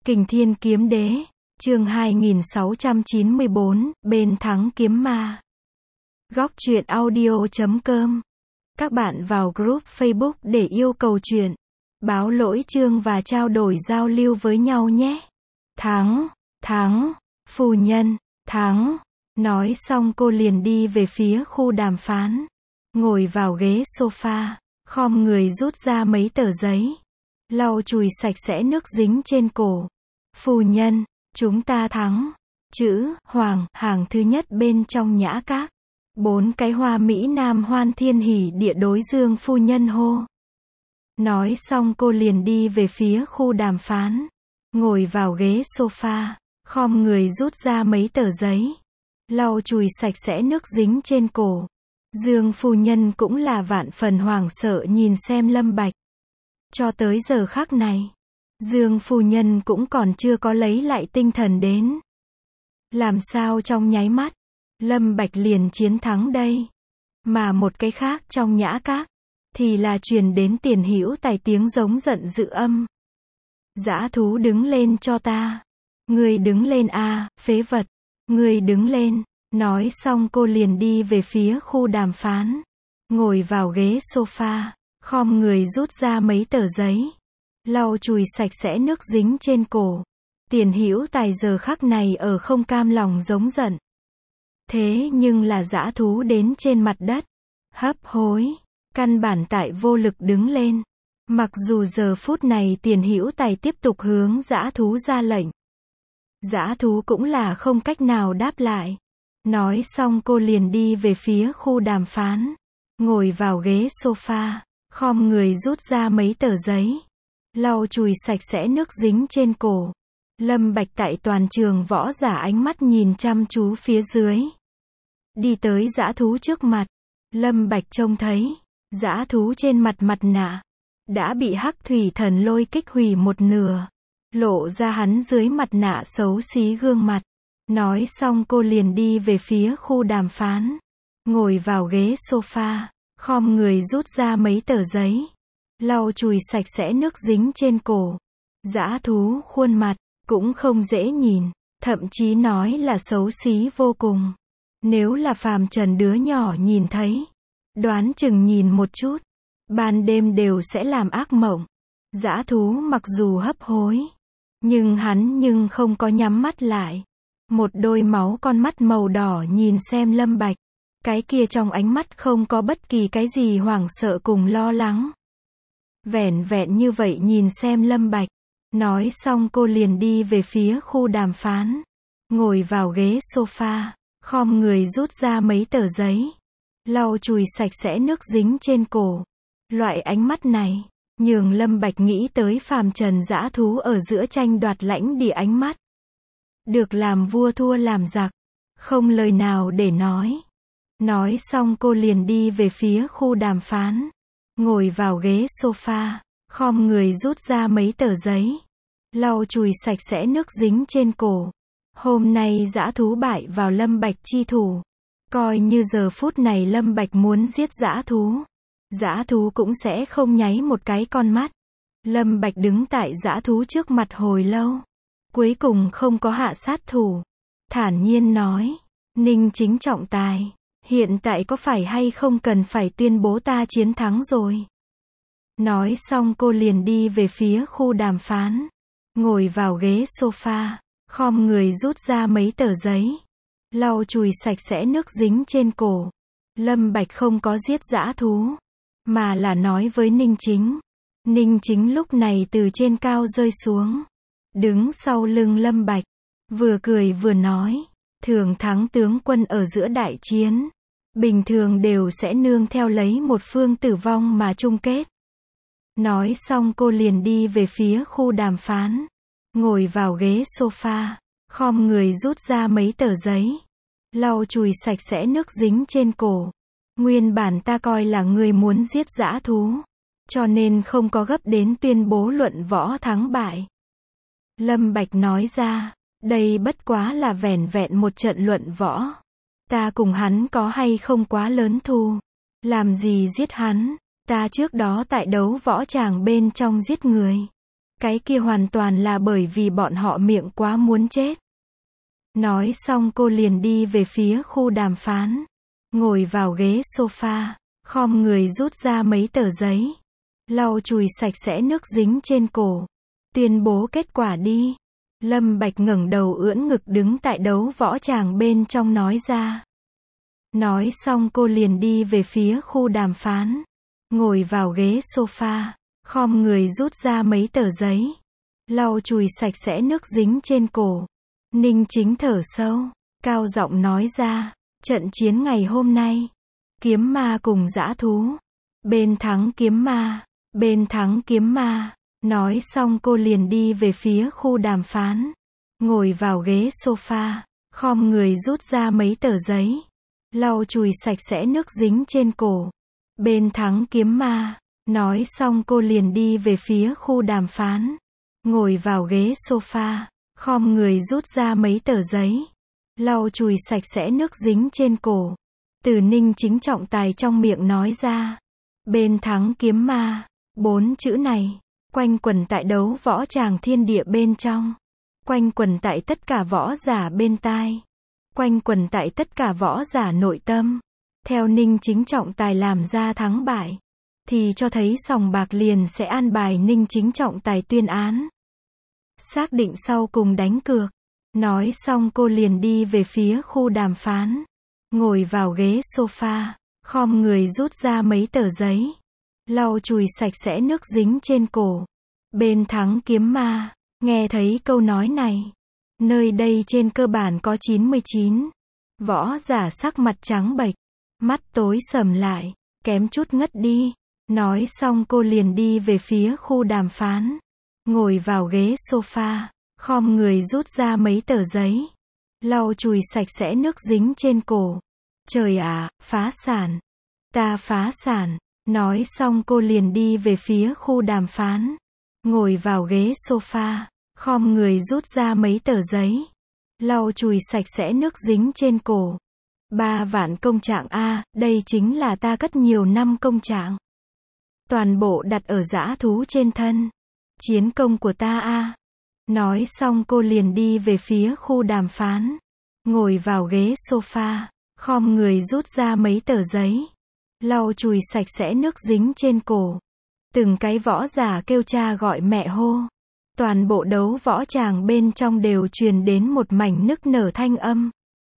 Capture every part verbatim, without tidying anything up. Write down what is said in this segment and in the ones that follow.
Kình Thiên Kiếm Đế, chương hai nghìn sáu trăm chín mươi bốn, bên thắng kiếm ma. Góc truyện audio chấm com. Các bạn vào group Facebook để yêu cầu truyện, báo lỗi chương và trao đổi giao lưu với nhau nhé. Thắng, thắng, phu nhân, thắng. Nói xong cô liền đi về phía khu đàm phán. Ngồi vào ghế sofa, khom người rút ra mấy tờ giấy. Lau chùi sạch sẽ nước dính trên cổ. Phu nhân, chúng ta thắng. Chữ Hoàng, hàng thứ nhất bên trong nhã các. Bốn cái hoa mỹ nam hoan thiên hỉ địa đối Dương phu nhân hô. Nói xong cô liền đi về phía khu đàm phán. Ngồi vào ghế sofa, khom người rút ra mấy tờ giấy. Lau chùi sạch sẽ nước dính trên cổ. Dương phu nhân cũng là vạn phần hoảng sợ nhìn xem Lâm Bạch. Cho tới giờ khắc này, Dương phu nhân cũng còn chưa có lấy lại tinh thần đến. Làm sao trong nháy mắt, Lâm Bạch liền chiến thắng đây. Mà một cái khác trong nhã các, thì là truyền đến Tiền Hữu Tài tiếng giống giận dữ âm. Dã thú đứng lên cho ta. Ngươi đứng lên a, phế vật. Ngươi đứng lên. Nói xong cô liền đi về phía khu đàm phán. Ngồi vào ghế sofa, khom người rút ra mấy tờ giấy. Lau chùi sạch sẽ nước dính trên cổ. Tiền Hữu Tài giờ khắc này ở không cam lòng giống giận. Thế nhưng là dã thú đến trên mặt đất. Hấp hối. Căn bản tại vô lực đứng lên. Mặc dù giờ phút này Tiền Hữu Tài tiếp tục hướng dã thú ra lệnh. Dã thú cũng là không cách nào đáp lại. Nói xong cô liền đi về phía khu đàm phán. Ngồi vào ghế sofa, khom người rút ra mấy tờ giấy. Lau chùi sạch sẽ nước dính trên cổ. Lâm Bạch tại toàn trường võ giả ánh mắt nhìn chăm chú phía dưới. Đi tới dã thú trước mặt. Lâm Bạch trông thấy, dã thú trên mặt mặt nạ đã bị Hắc Thủy Thần lôi kích hủy một nửa. Lộ ra hắn dưới mặt nạ xấu xí gương mặt. Nói xong cô liền đi về phía khu đàm phán. Ngồi vào ghế sofa, khom người rút ra mấy tờ giấy. Lau chùi sạch sẽ nước dính trên cổ. Dã thú khuôn mặt cũng không dễ nhìn, thậm chí nói là xấu xí vô cùng. Nếu là phàm trần đứa nhỏ nhìn thấy, đoán chừng nhìn một chút, ban đêm đều sẽ làm ác mộng. Dã thú mặc dù hấp hối, nhưng hắn nhưng không có nhắm mắt lại. Một đôi máu con mắt màu đỏ nhìn xem Lâm Bạch. Cái kia trong ánh mắt không có bất kỳ cái gì hoảng sợ cùng lo lắng. Vẻn vẹn như vậy nhìn xem Lâm Bạch. Nói xong cô liền đi về phía khu đàm phán. Ngồi vào ghế sofa, khom người rút ra mấy tờ giấy. Lau chùi sạch sẽ nước dính trên cổ. Loại ánh mắt này, nhường Lâm Bạch nghĩ tới phàm trần dã thú ở giữa tranh đoạt lãnh địa ánh mắt. Được làm vua thua làm giặc. Không lời nào để nói. Nói xong cô liền đi về phía khu đàm phán. Ngồi vào ghế sofa, khom người rút ra mấy tờ giấy. Lau chùi sạch sẽ nước dính trên cổ. Hôm nay dã thú bại vào Lâm Bạch chi thủ. Coi như giờ phút này Lâm Bạch muốn giết dã thú. Dã thú cũng sẽ không nháy một cái con mắt. Lâm Bạch đứng tại dã thú trước mặt hồi lâu. Cuối cùng không có hạ sát thủ. Thản nhiên nói. Ninh Chính trọng tài. Hiện tại có phải hay không cần phải tuyên bố ta chiến thắng rồi. Nói xong cô liền đi về phía khu đàm phán. Ngồi vào ghế sofa, khom người rút ra mấy tờ giấy. Lau chùi sạch sẽ nước dính trên cổ. Lâm Bạch không có giết dã thú, mà là nói với Ninh Chính. Ninh Chính lúc này từ trên cao rơi xuống. Đứng sau lưng Lâm Bạch. Vừa cười vừa nói. Thường thắng tướng quân ở giữa đại chiến. Bình thường đều sẽ nương theo lấy một phương tử vong mà chung kết. Nói xong cô liền đi về phía khu đàm phán. Ngồi vào ghế sofa, khom người rút ra mấy tờ giấy. Lau chùi sạch sẽ nước dính trên cổ. Nguyên bản ta coi là người muốn giết dã thú. Cho nên không có gấp đến tuyên bố luận võ thắng bại. Lâm Bạch nói ra, đây bất quá là vẻn vẹn một trận luận võ. Ta cùng hắn có hay không quá lớn thù. Làm gì giết hắn, ta trước đó tại đấu võ tràng bên trong giết người. cái kia hoàn toàn là bởi vì bọn họ miệng quá muốn chết. Nói xong cô liền đi về phía khu đàm phán. Ngồi vào ghế sofa, khom người rút ra mấy tờ giấy. Lau chùi sạch sẽ nước dính trên cổ. Tuyên bố kết quả đi. Lâm Bạch ngẩng đầu ưỡn ngực đứng tại đấu võ tràng bên trong nói ra. Nói xong cô liền đi về phía khu đàm phán. Ngồi vào ghế sofa, khom người rút ra mấy tờ giấy. Lau chùi sạch sẽ nước dính trên cổ. Ninh Chính thở sâu, cao giọng nói ra. Trận chiến ngày hôm nay. Kiếm ma cùng dã thú. Bên thắng kiếm ma. Bên thắng kiếm ma. Nói xong cô liền đi về phía khu đàm phán. Ngồi vào ghế sofa, khom người rút ra mấy tờ giấy. Lau chùi sạch sẽ nước dính trên cổ. Bên thắng kiếm ma. Nói xong cô liền đi về phía khu đàm phán. Ngồi vào ghế sofa, khom người rút ra mấy tờ giấy. Lau chùi sạch sẽ nước dính trên cổ. Từ Ninh Chính trọng tài trong miệng nói ra. Bên thắng kiếm ma. Bốn chữ này quanh quẩn tại đấu võ tràng thiên địa bên trong. Quanh quẩn tại tất cả võ giả bên tai. Quanh quẩn tại tất cả võ giả nội tâm. Theo Ninh Chính trọng tài làm ra thắng bại, thì cho thấy sòng bạc liền sẽ an bài Ninh Chính trọng tài tuyên án. Xác định sau cùng đánh cược. Nói xong cô liền đi về phía khu đàm phán. Ngồi vào ghế sofa, khom người rút ra mấy tờ giấy. Lau chùi sạch sẽ nước dính trên cổ. Bên thắng kiếm ma. Nghe thấy câu nói này. Nơi đây trên cơ bản có chín mươi chín. Võ giả sắc mặt trắng bệch. Mắt tối sầm lại. Kém chút ngất đi. Nói xong cô liền đi về phía khu đàm phán. Ngồi vào ghế sofa. Khom người rút ra mấy tờ giấy. Lau chùi sạch sẽ nước dính trên cổ. Trời ạ, phá sản. Ta phá sản. Nói xong cô liền đi về phía khu đàm phán. Ngồi vào ghế sofa. Khom người rút ra mấy tờ giấy. Lau chùi sạch sẽ nước dính trên cổ. Ba vạn công trạng A, đây chính là ta cất nhiều năm công trạng. Toàn bộ đặt ở dã thú trên thân. Chiến công của ta A. Nói xong cô liền đi về phía khu đàm phán. Ngồi vào ghế sofa. Khom người rút ra mấy tờ giấy. Lau chùi sạch sẽ nước dính trên cổ. Từng cái võ giả kêu cha gọi mẹ hô. Toàn bộ đấu võ tràng bên trong đều truyền đến một mảnh nức nở thanh âm.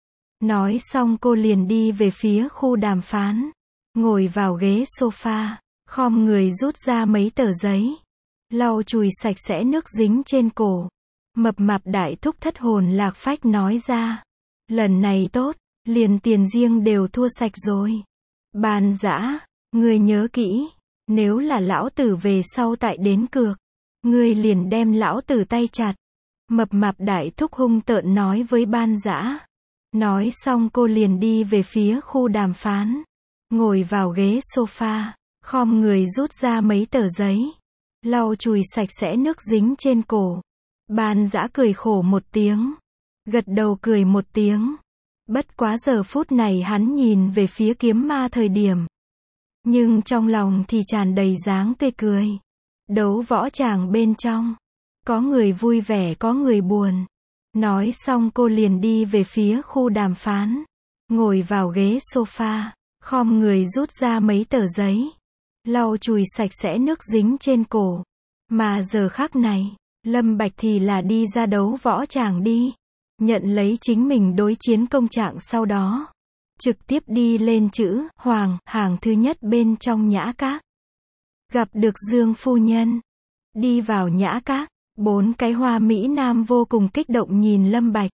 Nói xong cô liền đi về phía khu đàm phán. Ngồi vào ghế sofa. Khom người rút ra mấy tờ giấy. Lau chùi sạch sẽ nước dính trên cổ. Mập mạp đại thúc thất hồn lạc phách nói ra. Lần này tốt, liền tiền riêng đều thua sạch rồi. Bàn dã, ngươi nhớ kỹ. Nếu là lão tử về sau tại đến cược, ngươi liền đem lão tử tay chặt. Mập mạp đại thúc hung tợn nói với ban dã. Nói xong cô liền đi về phía khu đàm phán. Ngồi vào ghế sofa. Khom người rút ra mấy tờ giấy. Lau chùi sạch sẽ nước dính trên cổ. Ban dã cười khổ một tiếng. Gật đầu cười một tiếng. Bất quá giờ phút này hắn nhìn về phía kiếm ma thời điểm. Nhưng trong lòng thì tràn đầy dáng tươi cười. Đấu võ tràng bên trong. Có người vui vẻ có người buồn. Nói xong cô liền đi về phía khu đàm phán. Ngồi vào ghế sofa. Khom người rút ra mấy tờ giấy. Lau chùi sạch sẽ nước dính trên cổ. Mà giờ khắc này, Lâm Bạch thì là đi ra đấu võ tràng đi. Nhận lấy chính mình đối chiến công trạng sau đó. Trực tiếp đi lên chữ Hoàng, hàng thứ nhất bên trong nhã các. Gặp được Dương phu nhân. Đi vào nhã các, bốn cái hoa mỹ nam vô cùng kích động nhìn Lâm Bạch.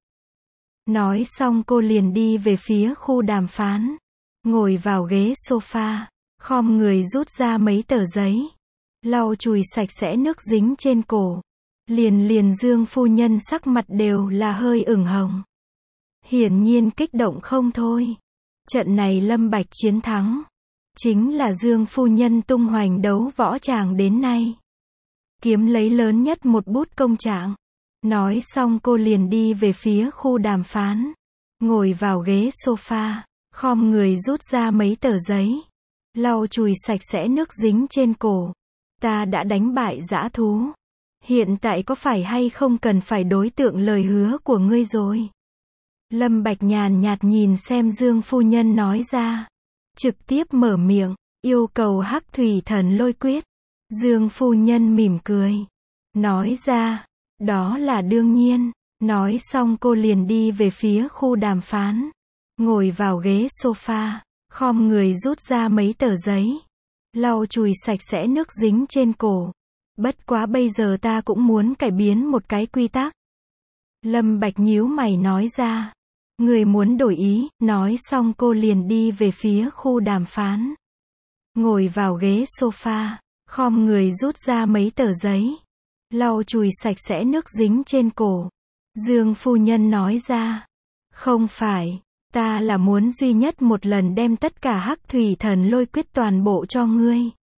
Nói xong cô liền đi về phía khu đàm phán. Ngồi vào ghế sofa. Khom người rút ra mấy tờ giấy. Lau chùi sạch sẽ nước dính trên cổ. Liền liền Dương phu nhân sắc mặt đều là hơi ửng hồng. Hiển nhiên kích động không thôi. Trận này Lâm Bạch chiến thắng. Chính là Dương phu nhân tung hoành đấu võ tràng đến nay. Kiếm lấy lớn nhất một bút công trạng. Nói xong cô liền đi về phía khu đàm phán. Ngồi vào ghế sofa. Khom người rút ra mấy tờ giấy. Lau chùi sạch sẽ nước dính trên cổ. Ta đã đánh bại dã thú. Hiện tại có phải hay không cần phải đối tượng lời hứa của ngươi rồi? Lâm Bạch nhàn nhạt nhìn xem Dương phu nhân nói ra. Trực tiếp mở miệng, yêu cầu Hắc Thủy Thần Lôi Quyết. Dương phu nhân mỉm cười. Nói ra, đó là đương nhiên. Nói xong cô liền đi về phía khu đàm phán. Ngồi vào ghế sofa, khom người rút ra mấy tờ giấy. Lau chùi sạch sẽ nước dính trên cổ. Bất quá bây giờ ta cũng muốn cải biến một cái quy tắc. Lâm Bạch nhíu mày nói ra. Người muốn đổi ý, nói xong cô liền đi về phía khu đàm phán. Ngồi vào ghế sofa, khom người rút ra mấy tờ giấy. Lau chùi sạch sẽ nước dính trên cổ. Dương phu nhân nói ra. Không phải, ta là muốn duy nhất một lần đem tất cả Hắc Thủy Thần Lôi Quyết toàn bộ cho ngươi.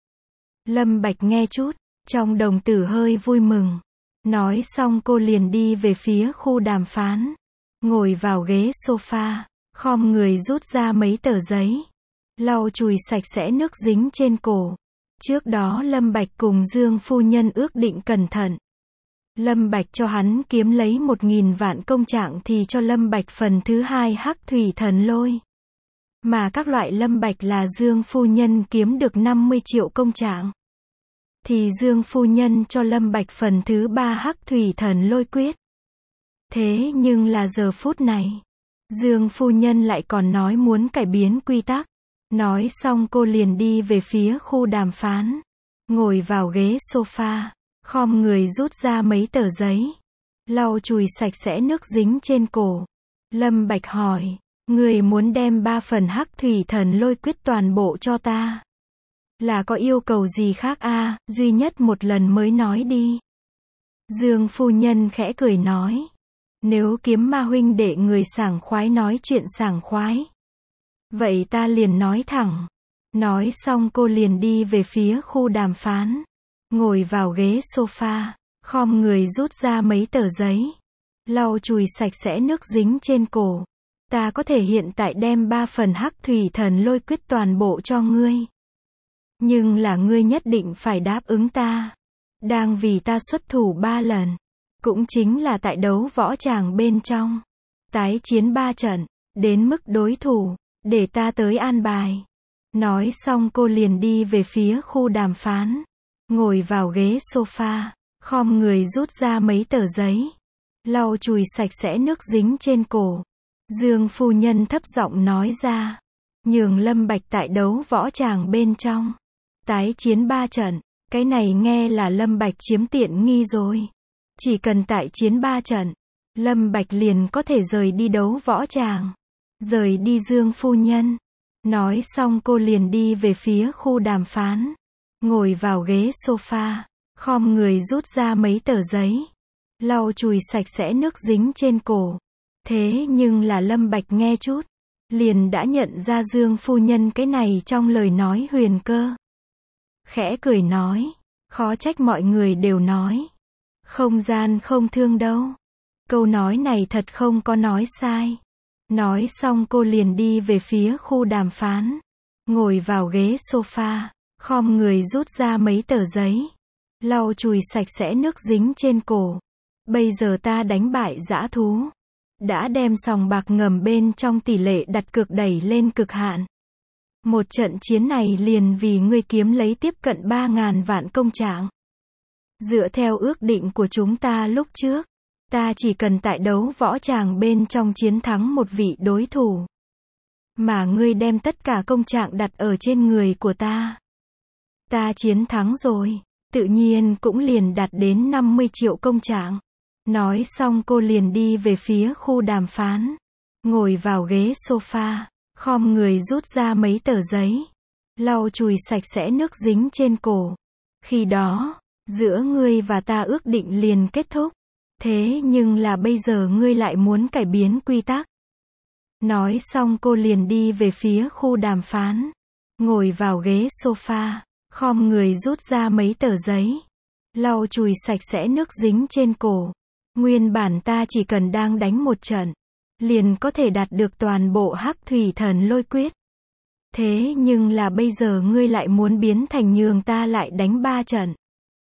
Lâm Bạch nghe chút, trong đồng tử hơi vui mừng. Nói xong cô liền đi về phía khu đàm phán. Ngồi vào ghế sofa, khom người rút ra mấy tờ giấy. Lau chùi sạch sẽ nước dính trên cổ. Trước đó Lâm Bạch cùng Dương phu nhân ước định cẩn thận. Lâm Bạch cho hắn kiếm lấy một nghìn vạn công trạng thì cho Lâm Bạch phần thứ hai Hắc Thủy Thần Lôi. Mà các loại Lâm Bạch là Dương phu nhân kiếm được năm mươi triệu công trạng. Thì Dương phu nhân cho Lâm Bạch phần thứ ba Hắc Thủy Thần Lôi Quyết. Thế nhưng là giờ phút này, Dương phu nhân lại còn nói muốn cải biến quy tắc. Nói xong cô liền đi về phía khu đàm phán. Ngồi vào ghế sofa, khom người rút ra mấy tờ giấy. Lau chùi sạch sẽ nước dính trên cổ. Lâm Bạch hỏi, người muốn đem ba phần Hắc Thủy Thần Lôi Quyết toàn bộ cho ta. Là có yêu cầu gì khác a? À, duy nhất một lần mới nói đi. Dương phu nhân khẽ cười nói. Nếu Kiếm Ma huynh đệ người sảng khoái nói chuyện sảng khoái. Vậy ta liền nói thẳng. Nói xong cô liền đi về phía khu đàm phán. Ngồi vào ghế sofa, khom người rút ra mấy tờ giấy. Lau chùi sạch sẽ nước dính trên cổ. Ta có thể hiện tại đem ba phần Hắc Thủy Thần Lôi Quyết toàn bộ cho ngươi. Nhưng là ngươi nhất định phải đáp ứng ta. Đang vì ta xuất thủ ba lần. Cũng chính là tại đấu võ tràng bên trong. Tái chiến ba trận. Đến mức đối thủ. Để ta tới an bài. Nói xong cô liền đi về phía khu đàm phán. Ngồi vào ghế sofa. Khom người rút ra mấy tờ giấy. Lau chùi sạch sẽ nước dính trên cổ. Dương phu nhân thấp giọng nói ra. Nhường Lâm Bạch tại đấu võ tràng bên trong. Tái chiến ba trận. Cái này nghe là Lâm Bạch chiếm tiện nghi rồi. Chỉ cần tại chiến ba trận. Lâm Bạch liền có thể rời đi đấu võ tràng. Rời đi Dương phu nhân. Nói xong cô liền đi về phía khu đàm phán. Ngồi vào ghế sofa. Khom người rút ra mấy tờ giấy. Lau chùi sạch sẽ nước dính trên cổ. Thế nhưng là Lâm Bạch nghe chút. Liền đã nhận ra Dương phu nhân cái này trong lời nói huyền cơ. Khẽ cười nói. Khó trách mọi người đều nói. Không gian không thương đâu. Câu nói này thật không có nói sai. Nói xong cô liền đi về phía khu đàm phán. Ngồi vào ghế sofa. Khom người rút ra mấy tờ giấy. Lau chùi sạch sẽ nước dính trên cổ. Bây giờ ta đánh bại dã thú. Đã đem sòng bạc ngầm bên trong tỷ lệ đặt cược đẩy lên cực hạn. Một trận chiến này liền vì ngươi kiếm lấy tiếp cận ba ngàn vạn công trạng. Dựa theo ước định của chúng ta lúc trước. Ta chỉ cần tại đấu võ tràng bên trong chiến thắng một vị đối thủ. Mà ngươi đem tất cả công trạng đặt ở trên người của ta. Ta chiến thắng rồi. Tự nhiên cũng liền đạt đến năm mươi triệu công trạng. Nói xong cô liền đi về phía khu đàm phán. Ngồi vào ghế sofa. Khom người rút ra mấy tờ giấy. Lau chùi sạch sẽ nước dính trên cổ. Khi đó, giữa ngươi và ta ước định liền kết thúc. Thế nhưng là bây giờ ngươi lại muốn cải biến quy tắc. Nói xong cô liền đi về phía khu đàm phán. Ngồi vào ghế sofa. Khom người rút ra mấy tờ giấy. Lau chùi sạch sẽ nước dính trên cổ. Nguyên bản ta chỉ cần đang đánh một trận. Liền có thể đạt được toàn bộ Hắc Thủy Thần Lôi Quyết. Thế nhưng là bây giờ ngươi lại muốn biến thành nhường ta lại đánh ba trận.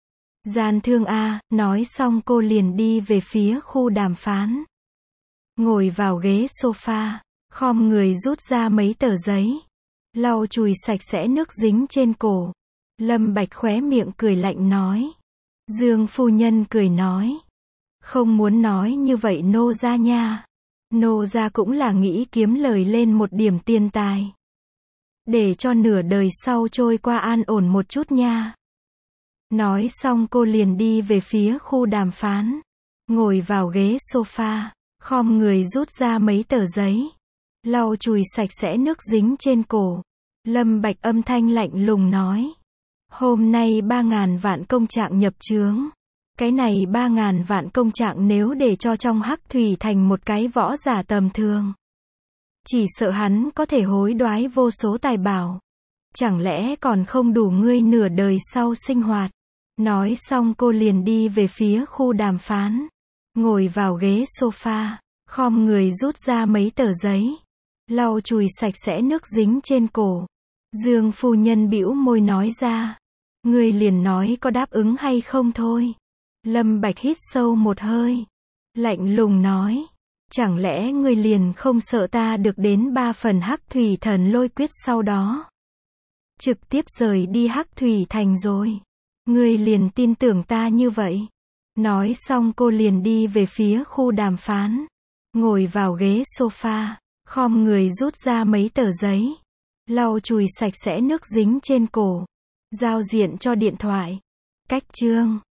Gian thương a, nói xong cô liền đi về phía khu đàm phán. Ngồi vào ghế sofa, khom người rút ra mấy tờ giấy, lau chùi sạch sẽ nước dính trên cổ. Lâm Bạch khóe miệng cười lạnh nói. Dương phu nhân cười nói. Không muốn nói như vậy nô gia nha. Nô gia cũng là nghĩ kiếm lời lên một điểm tiền tài. Để cho nửa đời sau trôi qua an ổn một chút nha. Nói xong cô liền đi về phía khu đàm phán. Ngồi vào ghế sofa, khom người rút ra mấy tờ giấy, lau chùi sạch sẽ nước dính trên cổ. Lâm Bạch âm thanh lạnh lùng nói. Hôm nay ba ngàn vạn công trạng nhập chướng. Cái này ba ngàn vạn công trạng nếu để cho trong Hắc Thủy Thành một cái võ giả tầm thường, chỉ sợ hắn có thể hối đoái vô số tài bảo. Chẳng lẽ còn không đủ ngươi nửa đời sau sinh hoạt. Nói xong cô liền đi về phía khu đàm phán. Ngồi vào ghế sofa, khom người rút ra mấy tờ giấy, lau chùi sạch sẽ nước dính trên cổ. Dương phu nhân bĩu môi nói ra. Ngươi liền nói có đáp ứng hay không thôi. Lâm Bạch hít sâu một hơi, lạnh lùng nói. Chẳng lẽ ngươi liền không sợ ta được đến ba phần Hắc Thủy Thần Lôi Quyết sau đó trực tiếp rời đi Hắc Thủy Thành rồi. Ngươi liền tin tưởng ta như vậy. Nói xong cô liền đi về phía khu đàm phán. Ngồi vào ghế sofa, khom người rút ra mấy tờ giấy, lau chùi sạch sẽ nước dính trên cổ. Giao diện cho điện thoại. Cách chương